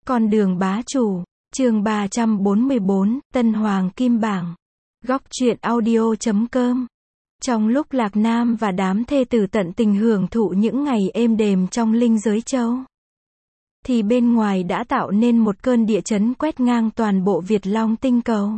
Con đường bá chủ, chương 344, Tân Hoàng Kim Bảng. Góc truyện audio.com. Trong lúc Lạc Nam và đám thê tử tận tình hưởng thụ những ngày êm đềm trong linh giới châu, thì bên ngoài đã tạo nên một cơn địa chấn quét ngang toàn bộ Việt Long tinh cầu.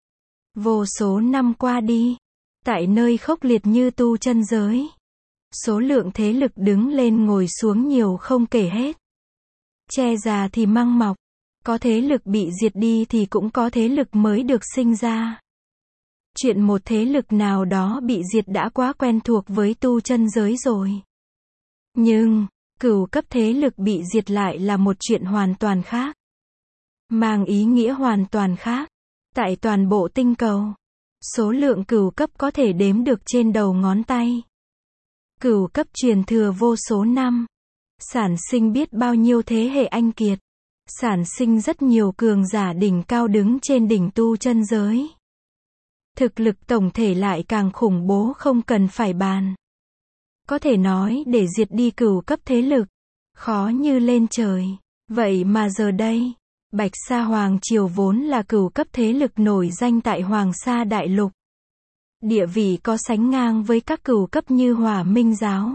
Vô số năm qua đi, tại nơi khốc liệt như tu chân giới, số lượng thế lực đứng lên ngồi xuống nhiều không kể hết. Che già thì măng mọc, có thế lực bị diệt đi thì cũng có thế lực mới được sinh ra. Chuyện một thế lực nào đó bị diệt đã quá quen thuộc với tu chân giới rồi. Nhưng, cửu cấp thế lực bị diệt lại là một chuyện hoàn toàn khác. Mang ý nghĩa hoàn toàn khác. Tại toàn bộ tinh cầu, số lượng cửu cấp có thể đếm được trên đầu ngón tay. Cửu cấp truyền thừa vô số năm, sản sinh biết bao nhiêu thế hệ anh kiệt, sản sinh rất nhiều cường giả đỉnh cao đứng trên đỉnh tu chân giới. Thực lực tổng thể lại càng khủng bố không cần phải bàn. Có thể nói để diệt đi cửu cấp thế lực, khó như lên trời. Vậy mà giờ đây, Bạch Sa Hoàng Triều vốn là cửu cấp thế lực nổi danh tại Hoàng Sa Đại Lục. Địa vị có sánh ngang với các cửu cấp như Hỏa Minh Giáo,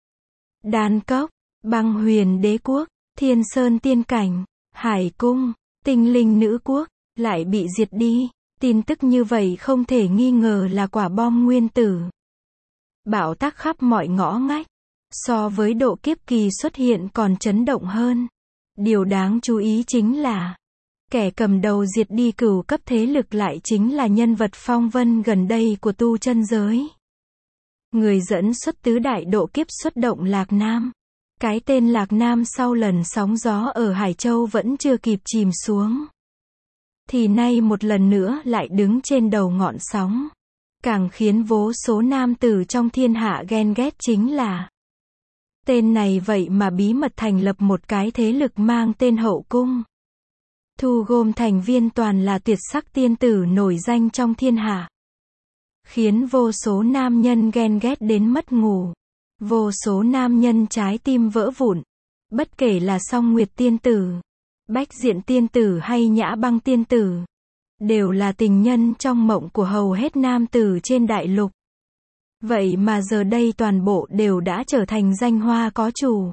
Đan Cốc, Băng Huyền Đế Quốc, Thiên Sơn Tiên Cảnh, Hải Cung, Tinh Linh Nữ Quốc, lại bị diệt đi. Tin tức như vậy không thể nghi ngờ là quả bom nguyên tử. Bão táp khắp mọi ngõ ngách, so với độ kiếp kỳ xuất hiện còn chấn động hơn. Điều đáng chú ý chính là, kẻ cầm đầu diệt đi cửu cấp thế lực lại chính là nhân vật phong vân gần đây của tu chân giới. Người dẫn xuất tứ đại độ kiếp xuất động Lạc Nam. Cái tên Lạc Nam sau lần sóng gió ở Hải Châu vẫn chưa kịp chìm xuống, thì nay một lần nữa lại đứng trên đầu ngọn sóng. Càng khiến vô số nam tử trong thiên hạ ghen ghét chính là, tên này vậy mà bí mật thành lập một cái thế lực mang tên Hậu Cung. Thu gom thành viên toàn là tuyệt sắc tiên tử nổi danh trong thiên hạ. Khiến vô số nam nhân ghen ghét đến mất ngủ. Vô số nam nhân trái tim vỡ vụn. Bất kể là Song Nguyệt tiên tử, Bách Diện tiên tử hay Nhã Băng tiên tử, đều là tình nhân trong mộng của hầu hết nam tử trên đại lục. Vậy mà giờ đây toàn bộ đều đã trở thành danh hoa có chủ.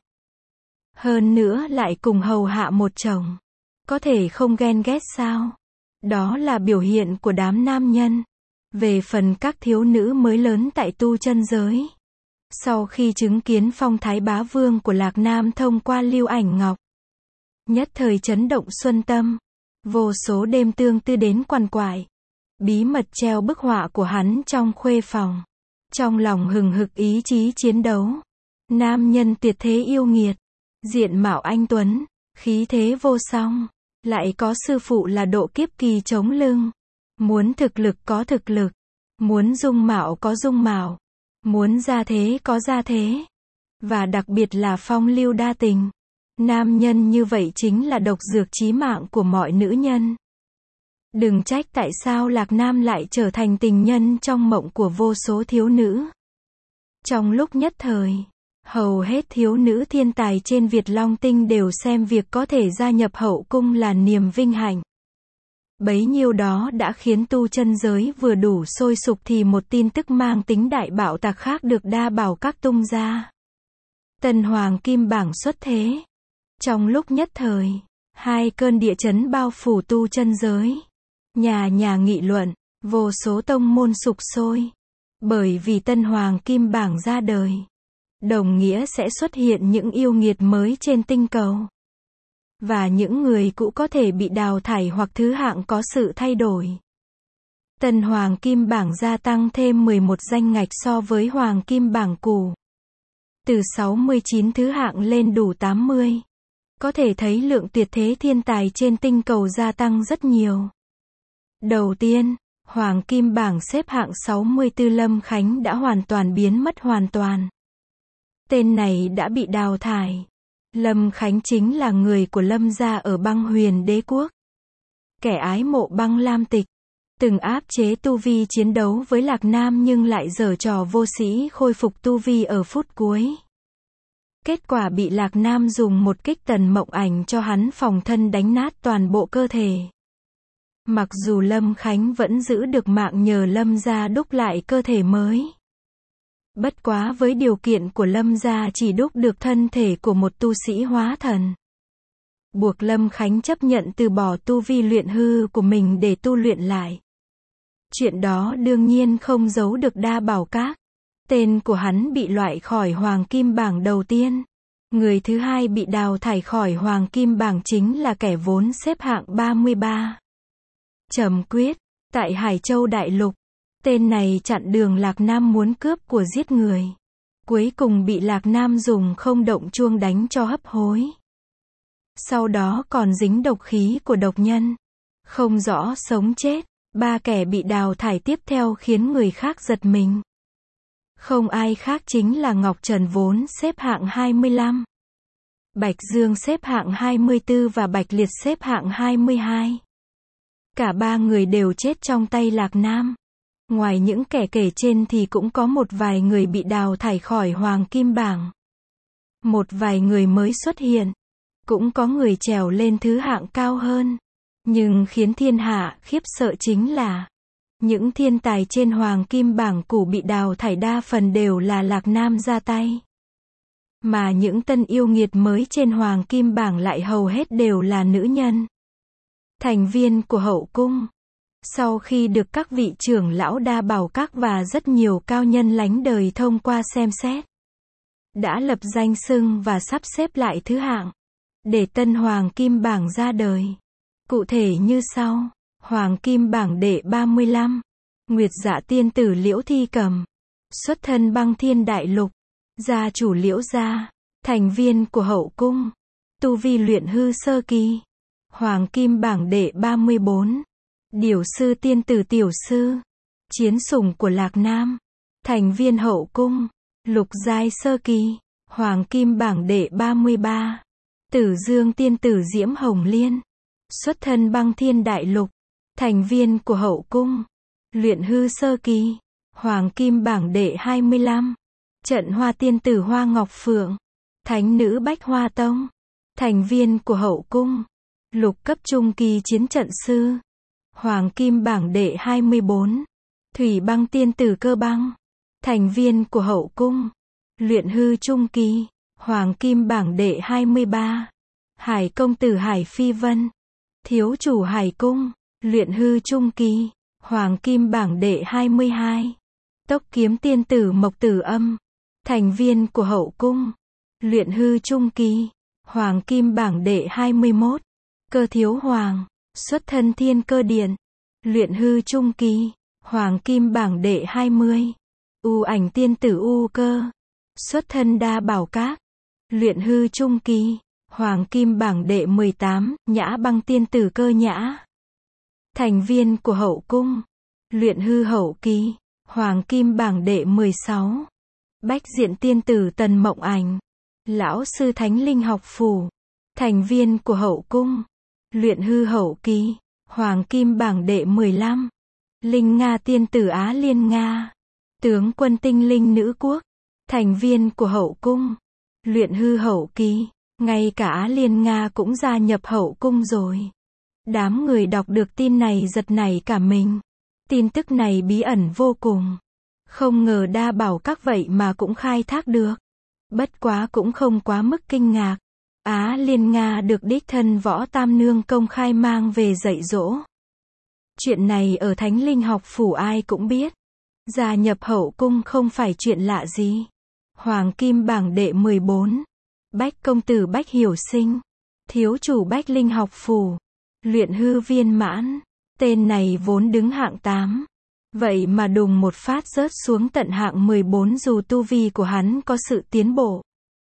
Hơn nữa lại cùng hầu hạ một chồng. Có thể không ghen ghét sao? Đó là biểu hiện của đám nam nhân. Về phần các thiếu nữ mới lớn tại tu chân giới, sau khi chứng kiến phong thái bá vương của Lạc Nam thông qua Lưu Ảnh Ngọc, nhất thời chấn động xuân tâm. Vô số đêm tương tư đến quằn quại, bí mật treo bức họa của hắn trong khuê phòng. Trong lòng hừng hực ý chí chiến đấu. Nam nhân tuyệt thế yêu nghiệt, diện mạo anh tuấn, khí thế vô song, lại có sư phụ là độ kiếp kỳ chống lưng. Muốn thực lực có thực lực, muốn dung mạo có dung mạo, muốn gia thế có gia thế, và đặc biệt là phong lưu đa tình. Nam nhân như vậy chính là độc dược chí mạng của mọi nữ nhân. Đừng trách tại sao Lạc Nam lại trở thành tình nhân trong mộng của vô số thiếu nữ. Trong lúc nhất thời, hầu hết thiếu nữ thiên tài trên Việt Long Tinh đều xem việc có thể gia nhập Hậu Cung là niềm vinh hạnh. Bấy nhiêu đó đã khiến tu chân giới vừa đủ sôi sục thì một tin tức mang tính đại bạo tạc khác được đa bảo các tung ra. Tân Hoàng Kim Bảng xuất thế. Trong lúc nhất thời, hai cơn địa chấn bao phủ tu chân giới. Nhà nhà nghị luận, vô số tông môn sục sôi. Bởi vì Tân Hoàng Kim Bảng ra đời, đồng nghĩa sẽ xuất hiện những yêu nghiệt mới trên tinh cầu. Và những người cũ có thể bị đào thải hoặc thứ hạng có sự thay đổi. Tân Hoàng Kim Bảng gia tăng thêm 11 danh ngạch so với Hoàng Kim Bảng cũ. Từ 69 thứ hạng lên đủ 80. Có thể thấy lượng tuyệt thế thiên tài trên tinh cầu gia tăng rất nhiều. Đầu tiên, Hoàng Kim Bảng xếp hạng 64 Lâm Khánh đã hoàn toàn biến mất hoàn toàn. Tên này đã bị đào thải. Lâm Khánh chính là người của Lâm gia ở Băng Huyền Đế Quốc. Kẻ ái mộ băng lam tịch, từng áp chế tu vi chiến đấu với Lạc Nam nhưng lại giở trò vô sĩ khôi phục tu vi ở phút cuối. Kết quả bị Lạc Nam dùng một kích Tần Mộng Ảnh cho hắn phòng thân đánh nát toàn bộ cơ thể. Mặc dù Lâm Khánh vẫn giữ được mạng nhờ Lâm gia đúc lại cơ thể mới. Bất quá với điều kiện của Lâm gia chỉ đúc được thân thể của một tu sĩ hóa thần. Buộc Lâm Khánh chấp nhận từ bỏ tu vi luyện hư của mình để tu luyện lại. Chuyện đó đương nhiên không giấu được Đa Bảo Các. Tên của hắn bị loại khỏi Hoàng Kim Bảng đầu tiên. Người thứ hai bị đào thải khỏi Hoàng Kim Bảng chính là kẻ vốn xếp hạng 33. Trầm Quyết, tại Hải Châu Đại Lục. Tên này chặn đường Lạc Nam muốn cướp của giết người. Cuối cùng bị Lạc Nam dùng không động chuông đánh cho hấp hối. Sau đó còn dính độc khí của độc nhân. Không rõ sống chết. 3 kẻ bị đào thải tiếp theo khiến người khác giật mình. Không ai khác chính là Ngọc Trần vốn xếp hạng 25. Bạch Dương xếp hạng 24 và Bạch Liệt xếp hạng 22. Cả 3 người đều chết trong tay Lạc Nam. Ngoài những kẻ kể trên thì cũng có một vài người bị đào thải khỏi Hoàng Kim Bảng. Một vài người mới xuất hiện. Cũng có người trèo lên thứ hạng cao hơn. Nhưng khiến thiên hạ khiếp sợ chính là những thiên tài trên Hoàng Kim Bảng cũ bị đào thải đa phần đều là Lạc Nam ra tay. Mà những tân yêu nghiệt mới trên Hoàng Kim Bảng lại hầu hết đều là nữ nhân. Thành viên của hậu cung. Sau khi được các vị trưởng lão Đa Bảo Các và rất nhiều cao nhân lánh đời thông qua xem xét, đã lập danh xưng và sắp xếp lại thứ hạng, để tân Hoàng Kim Bảng ra đời. Cụ thể như sau. Hoàng Kim Bảng đệ 35. Nguyệt Dạ tiên tử Liễu Thi Cầm. Xuất thân Băng Thiên Đại Lục. Gia chủ Liễu gia. Thành viên của hậu cung. Tu vi luyện hư sơ kỳ. Hoàng Kim Bảng đệ 34. Điểu sư tiên tử Tiểu Sư. Chiến sủng của Lạc Nam. Thành viên hậu cung. Lục giai sơ kỳ. Hoàng Kim Bảng đệ 33. Tử Dương tiên tử Diễm Hồng Liên. Xuất thân Băng Thiên Đại Lục. Thành viên của hậu cung. Luyện hư sơ kỳ. Hoàng Kim Bảng đệ 25. Trận Hoa tiên tử Hoa Ngọc Phượng. Thánh nữ Bách Hoa Tông. Thành viên của hậu cung. Lục cấp trung kỳ chiến trận sư. Hoàng Kim Bảng đệ 24. Thủy Băng tiên tử Cơ Băng. Thành viên của hậu cung. Luyện hư trung kỳ. Hoàng Kim Bảng đệ 23. Hải công tử Hải Phi Vân. Thiếu chủ Hải cung. Luyện hư trung kỳ. Hoàng Kim Bảng đệ 22. Tốc kiếm tiên tử Mộc Tử Âm. Thành viên của hậu cung. Luyện hư trung kỳ. Hoàng Kim Bảng đệ 21. Cơ Thiếu Hoàng. Xuất thân Thiên Cơ Điện. Luyện hư trung kỳ. Hoàng Kim Bảng đệ 20. U ảnh tiên tử U Cơ. Xuất thân Đa Bảo Các. Luyện hư trung kỳ. Hoàng Kim Bảng đệ 18. Nhã Băng tiên tử Cơ Nhã. Thành viên của hậu cung. Luyện hư hậu kỳ. Hoàng Kim Bảng đệ 16. Bách Diện tiên tử Tần Mộng Ảnh. Lão sư Thánh Linh Học Phủ. Thành viên của hậu cung. Luyện hư hậu kỳ. Hoàng Kim Bảng đệ 15. Linh Nga tiên tử Á Liên Nga. Tướng quân tinh linh nữ quốc. Thành viên của hậu cung. Luyện hư hậu kỳ. Ngay cả Á Liên Nga cũng gia nhập hậu cung rồi. Đám người đọc được tin này giật nảy cả mình. Tin tức này bí ẩn vô cùng. Không ngờ Đa Bảo Các vậy mà cũng khai thác được. Bất quá cũng không quá mức kinh ngạc. Á Liên Nga được đích thân Võ Tam Nương công khai mang về dạy dỗ. Chuyện này ở Thánh Linh Học Phủ ai cũng biết. Gia nhập hậu cung không phải chuyện lạ gì. Hoàng Kim Bảng đệ 14. Bách công tử Bách Hiểu Sinh. Thiếu chủ Bách Linh Học Phủ. Luyện hư viên mãn. Tên này vốn đứng hạng 8. Vậy mà đùng một phát rớt xuống tận hạng 14 dù tu vi của hắn có sự tiến bộ.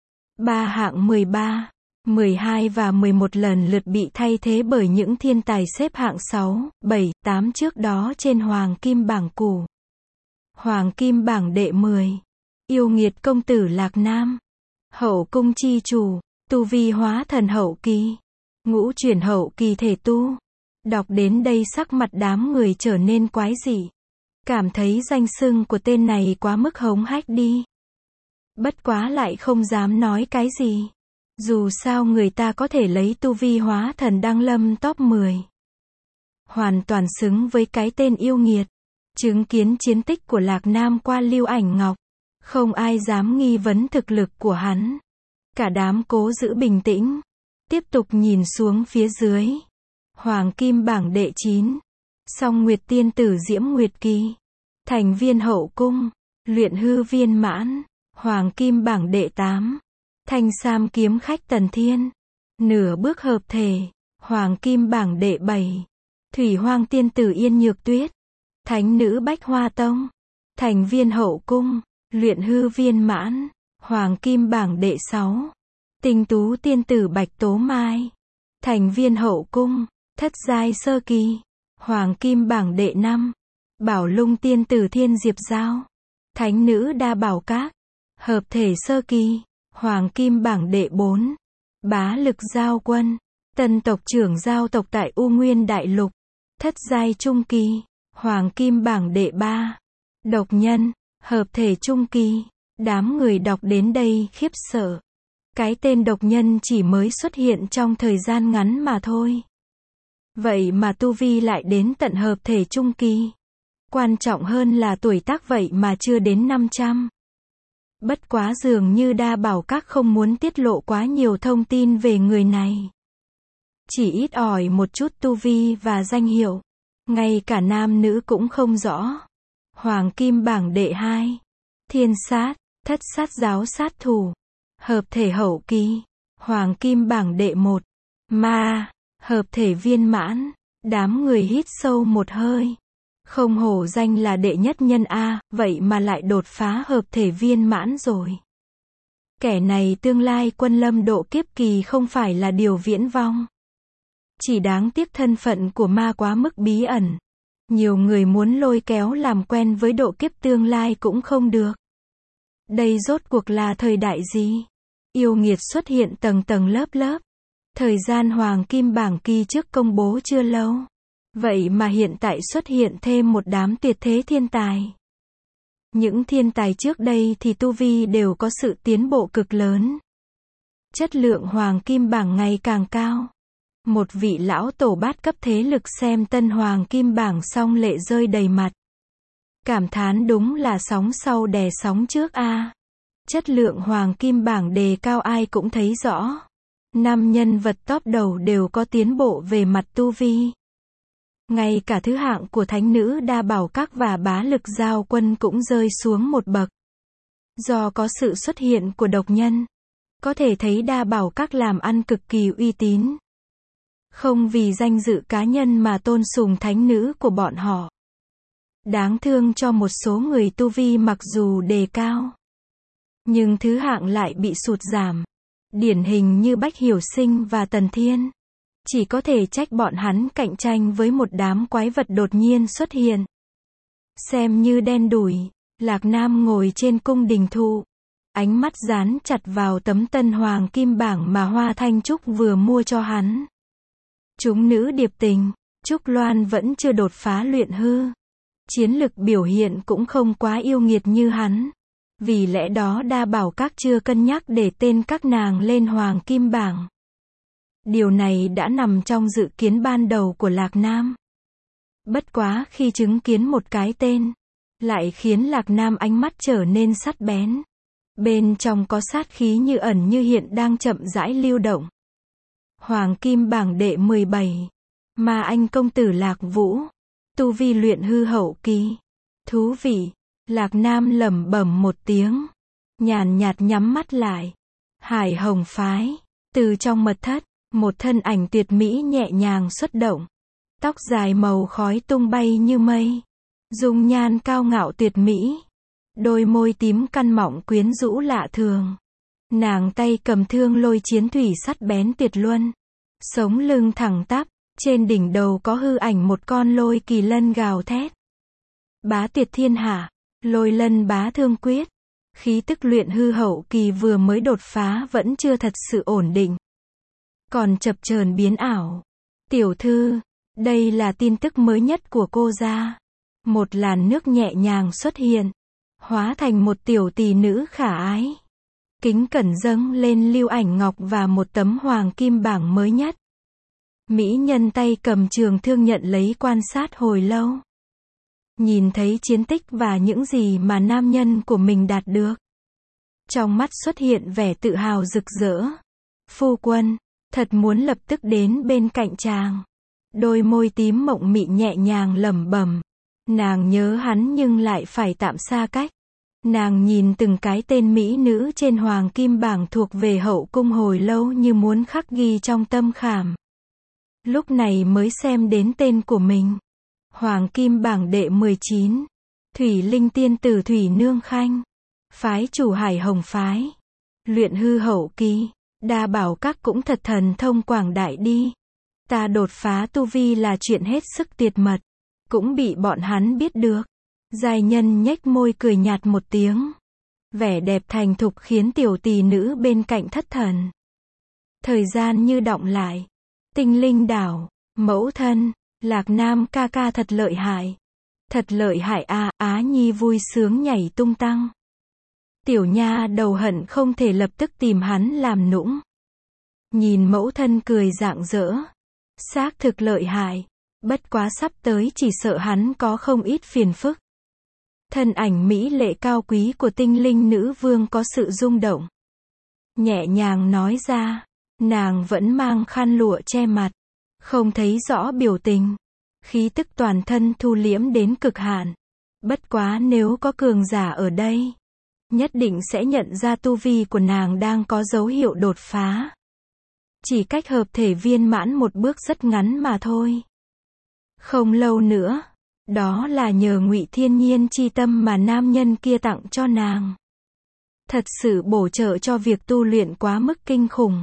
3 hạng 13, 12 và 11 lần lượt bị thay thế bởi những thiên tài xếp hạng 6, 7, 8 trước đó trên Hoàng Kim Bảng cũ. Hoàng Kim Bảng đệ 10. Yêu nghiệt công tử Lạc Nam. Hậu cung chi chủ. Tu vi hóa thần hậu kỳ. Ngũ chuyển hậu kỳ thể tu. Đọc đến đây sắc mặt đám người trở nên quái dị. Cảm thấy danh xưng của tên này quá mức hống hách đi. Bất quá lại không dám nói cái gì. Dù sao người ta có thể lấy tu vi hóa thần đăng lâm top 10. Hoàn toàn xứng với cái tên yêu nghiệt. Chứng kiến chiến tích của Lạc Nam qua Lưu Ảnh Ngọc, không ai dám nghi vấn thực lực của hắn. Cả đám cố giữ bình tĩnh, tiếp tục nhìn xuống phía dưới. Hoàng kim bảng đệ 9, Song Nguyệt tiên tử Diễm Nguyệt Kỳ, thành viên hậu cung, luyện hư viên mãn. Hoàng kim bảng đệ 8, Thanh Sam kiếm khách Tần Thiên, nửa bước hợp thể. Hoàng kim bảng đệ 7, Thủy Hoang tiên tử Yên Nhược Tuyết, thánh nữ Bách Hoa Tông, thành viên hậu cung, luyện hư viên mãn. Hoàng kim bảng đệ 6, Tinh tú tiên tử Bạch Tố Mai, thành viên hậu cung, thất giai sơ kỳ. Hoàng kim bảng đệ 5, Bảo Lung tiên tử Thiên Diệp Giao, thánh nữ Đa Bảo Các, hợp thể sơ kỳ. Hoàng kim bảng đệ 4, Bá Lực Giao Quân, tân tộc trưởng giao tộc tại U Nguyên Đại Lục, thất giai trung kỳ. Hoàng kim bảng đệ 3, Độc Nhân, hợp thể trung kỳ. Đám người đọc đến đây khiếp sợ. Cái tên Độc Nhân chỉ mới xuất hiện trong thời gian ngắn mà thôi. Vậy mà tu vi lại đến tận hợp thể trung kỳ. Quan trọng hơn là tuổi tác vậy mà chưa đến 500. Bất quá dường như Đa Bảo Các không muốn tiết lộ quá nhiều thông tin về người này. Chỉ ít ỏi một chút tu vi và danh hiệu. Ngay cả nam nữ cũng không rõ. Hoàng kim bảng đệ 2, Thiên Sát, thất sát giáo sát thủ, hợp thể hậu kỳ. Hoàng kim bảng đệ 1, Ma, hợp thể viên mãn. Đám người hít sâu một hơi. Không hổ danh là đệ nhất nhân A, vậy mà lại đột phá hợp thể viên mãn rồi. Kẻ này tương lai quân lâm độ kiếp kỳ không phải là điều viễn vong. Chỉ đáng tiếc thân phận của ma quá mức bí ẩn. Nhiều người muốn lôi kéo làm quen với độ kiếp tương lai cũng không được. Đây rốt cuộc là thời đại gì? Yêu nghiệt xuất hiện tầng tầng lớp lớp. Thời gian hoàng kim bảng kỳ trước công bố chưa lâu. Vậy mà hiện tại xuất hiện thêm một đám tuyệt thế thiên tài. Những thiên tài trước đây thì tu vi đều có sự tiến bộ cực lớn. Chất lượng hoàng kim bảng ngày càng cao. Một vị lão tổ bát cấp thế lực xem tân hoàng kim bảng xong lệ rơi đầy mặt. Cảm thán đúng là sóng sau đè sóng trước a. Chất lượng hoàng kim bảng đề cao ai cũng thấy rõ. 5 nhân vật top đầu đều có tiến bộ về mặt tu vi. Ngay cả thứ hạng của thánh nữ Đa Bảo Các và Bá Lực Giao Quân cũng rơi xuống một bậc. Do có sự xuất hiện của Độc Nhân, có thể thấy Đa Bảo Các làm ăn cực kỳ uy tín. Không vì danh dự cá nhân mà tôn sùng thánh nữ của bọn họ. Đáng thương cho một số người tu vi mặc dù đề cao, nhưng thứ hạng lại bị sụt giảm. Điển hình như Bách Hiểu Sinh và Tần Thiên. Chỉ có thể trách bọn hắn cạnh tranh với một đám quái vật đột nhiên xuất hiện. Xem như đen đủi, Lạc Nam ngồi trên cung đình thụ. Ánh mắt dán chặt vào tấm tân hoàng kim bảng mà Hoa Thanh Trúc vừa mua cho hắn. Chúng nữ điệp tình, Trúc Loan vẫn chưa đột phá luyện hư. Chiến lực biểu hiện cũng không quá yêu nghiệt như hắn. Vì lẽ đó Đa Bảo Các chưa cân nhắc để tên các nàng lên hoàng kim bảng. Điều này đã nằm trong dự kiến ban đầu của Lạc Nam. Bất quá khi chứng kiến một cái tên, lại khiến Lạc Nam ánh mắt trở nên sắc bén. Bên trong có sát khí như ẩn như hiện đang chậm rãi lưu động. Hoàng kim bảng đệ 17, Ma Anh công tử Lạc Vũ, tu vi luyện hư hậu kỳ. Thú vị, Lạc Nam lẩm bẩm một tiếng, nhàn nhạt nhắm mắt lại. Hải Hồng phái, từ trong mật thất, một thân ảnh tuyệt mỹ nhẹ nhàng xuất động. Tóc dài màu khói tung bay như mây. Dung nhan cao ngạo tuyệt mỹ. Đôi môi tím căn mọng quyến rũ lạ thường. Nàng tay cầm thương lôi chiến thủy sắt bén tuyệt luân. Sống lưng thẳng tắp, trên đỉnh đầu có hư ảnh một con lôi kỳ lân gào thét. Bá tuyệt thiên hạ, lôi lân bá thương quyết. Khí tức luyện hư hậu kỳ vừa mới đột phá vẫn chưa thật sự ổn định. Còn chập chờn biến ảo. Tiểu thư, đây là tin tức mới nhất của cô gia. Một làn nước nhẹ nhàng xuất hiện, hóa thành một tiểu tỷ nữ khả ái. kính cẩn dâng lên lưu ảnh ngọc và một tấm hoàng kim bảng mới nhất. Mỹ nhân tay cầm trường thương nhận lấy quan sát hồi lâu. Nhìn thấy chiến tích và những gì mà nam nhân của mình đạt được. Trong mắt xuất hiện vẻ tự hào rực rỡ. Phu quân, thật muốn lập tức đến bên cạnh chàng. Đôi môi tím mộng mị nhẹ nhàng lẩm bẩm. Nàng nhớ hắn nhưng lại phải tạm xa cách. Nàng nhìn từng cái tên mỹ nữ trên hoàng kim bảng thuộc về hậu cung hồi lâu như muốn khắc ghi trong tâm khảm. Lúc này mới xem đến tên của mình. Hoàng kim bảng đệ 19. Thủy Linh tiên tử Thủy Nương Khanh. Phái chủ Hải Hồng phái. Luyện hư hậu kỳ. Đa bảo các cũng thật thần thông quảng đại đi. Ta đột phá tu vi là chuyện hết sức tuyệt mật. Cũng bị bọn hắn biết được. Giai nhân nhếch môi cười nhạt một tiếng. Vẻ đẹp thành thục khiến tiểu tỳ nữ bên cạnh thất thần. Thời gian như đọng lại. Tinh linh đảo, mẫu thân, Lạc Nam ca ca thật lợi hại. Thật lợi hại à, Á Nhi vui sướng nhảy tung tăng. Tiểu nha đầu hận không thể lập tức tìm hắn làm nũng. Nhìn mẫu thân cười rạng rỡ. Xác thực lợi hại. Bất quá sắp tới chỉ sợ hắn có không ít phiền phức. Thân ảnh mỹ lệ cao quý của tinh linh nữ vương có sự rung động. Nhẹ nhàng nói ra. Nàng vẫn mang khăn lụa che mặt. Không thấy rõ biểu tình. Khí tức toàn thân thu liễm đến cực hạn. Bất quá nếu có cường giả ở đây. Nhất định sẽ nhận ra tu vi của nàng đang có dấu hiệu đột phá. Chỉ cách hợp thể viên mãn một bước rất ngắn mà thôi. Không lâu nữa. Đó là nhờ Ngụy Thiên Nhiên chi tâm mà nam nhân kia tặng cho nàng. Thật sự bổ trợ cho việc tu luyện quá mức kinh khủng.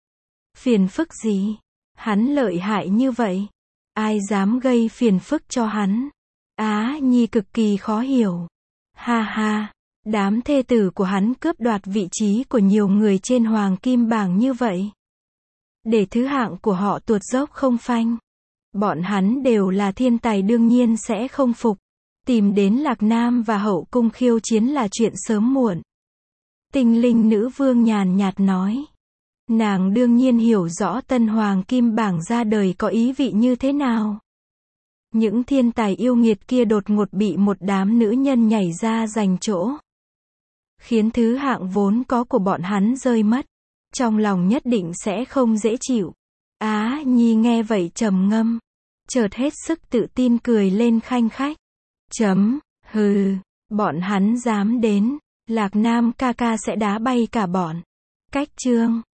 Phiền phức gì? Hắn lợi hại như vậy. Ai dám gây phiền phức cho hắn? Á Nhi cực kỳ khó hiểu. Ha ha, đám thê tử của hắn cướp đoạt vị trí của nhiều người trên hoàng kim bảng như vậy. Để thứ hạng của họ tuột dốc không phanh. Bọn hắn đều là thiên tài đương nhiên sẽ không phục. Tìm đến Lạc Nam và hậu cung khiêu chiến là chuyện sớm muộn. Tinh linh nữ vương nhàn nhạt nói. Nàng đương nhiên hiểu rõ tân hoàng kim bảng ra đời có ý vị như thế nào. Những thiên tài yêu nghiệt kia đột ngột bị một đám nữ nhân nhảy ra giành chỗ. Khiến thứ hạng vốn có của bọn hắn rơi mất. Trong lòng nhất định sẽ không dễ chịu. Á Nhi nghe vậy trầm ngâm. Chợt hết sức tự tin cười lên khanh khách. Hừ, bọn hắn dám đến. Lạc Nam ca ca sẽ đá bay cả bọn. Cách chương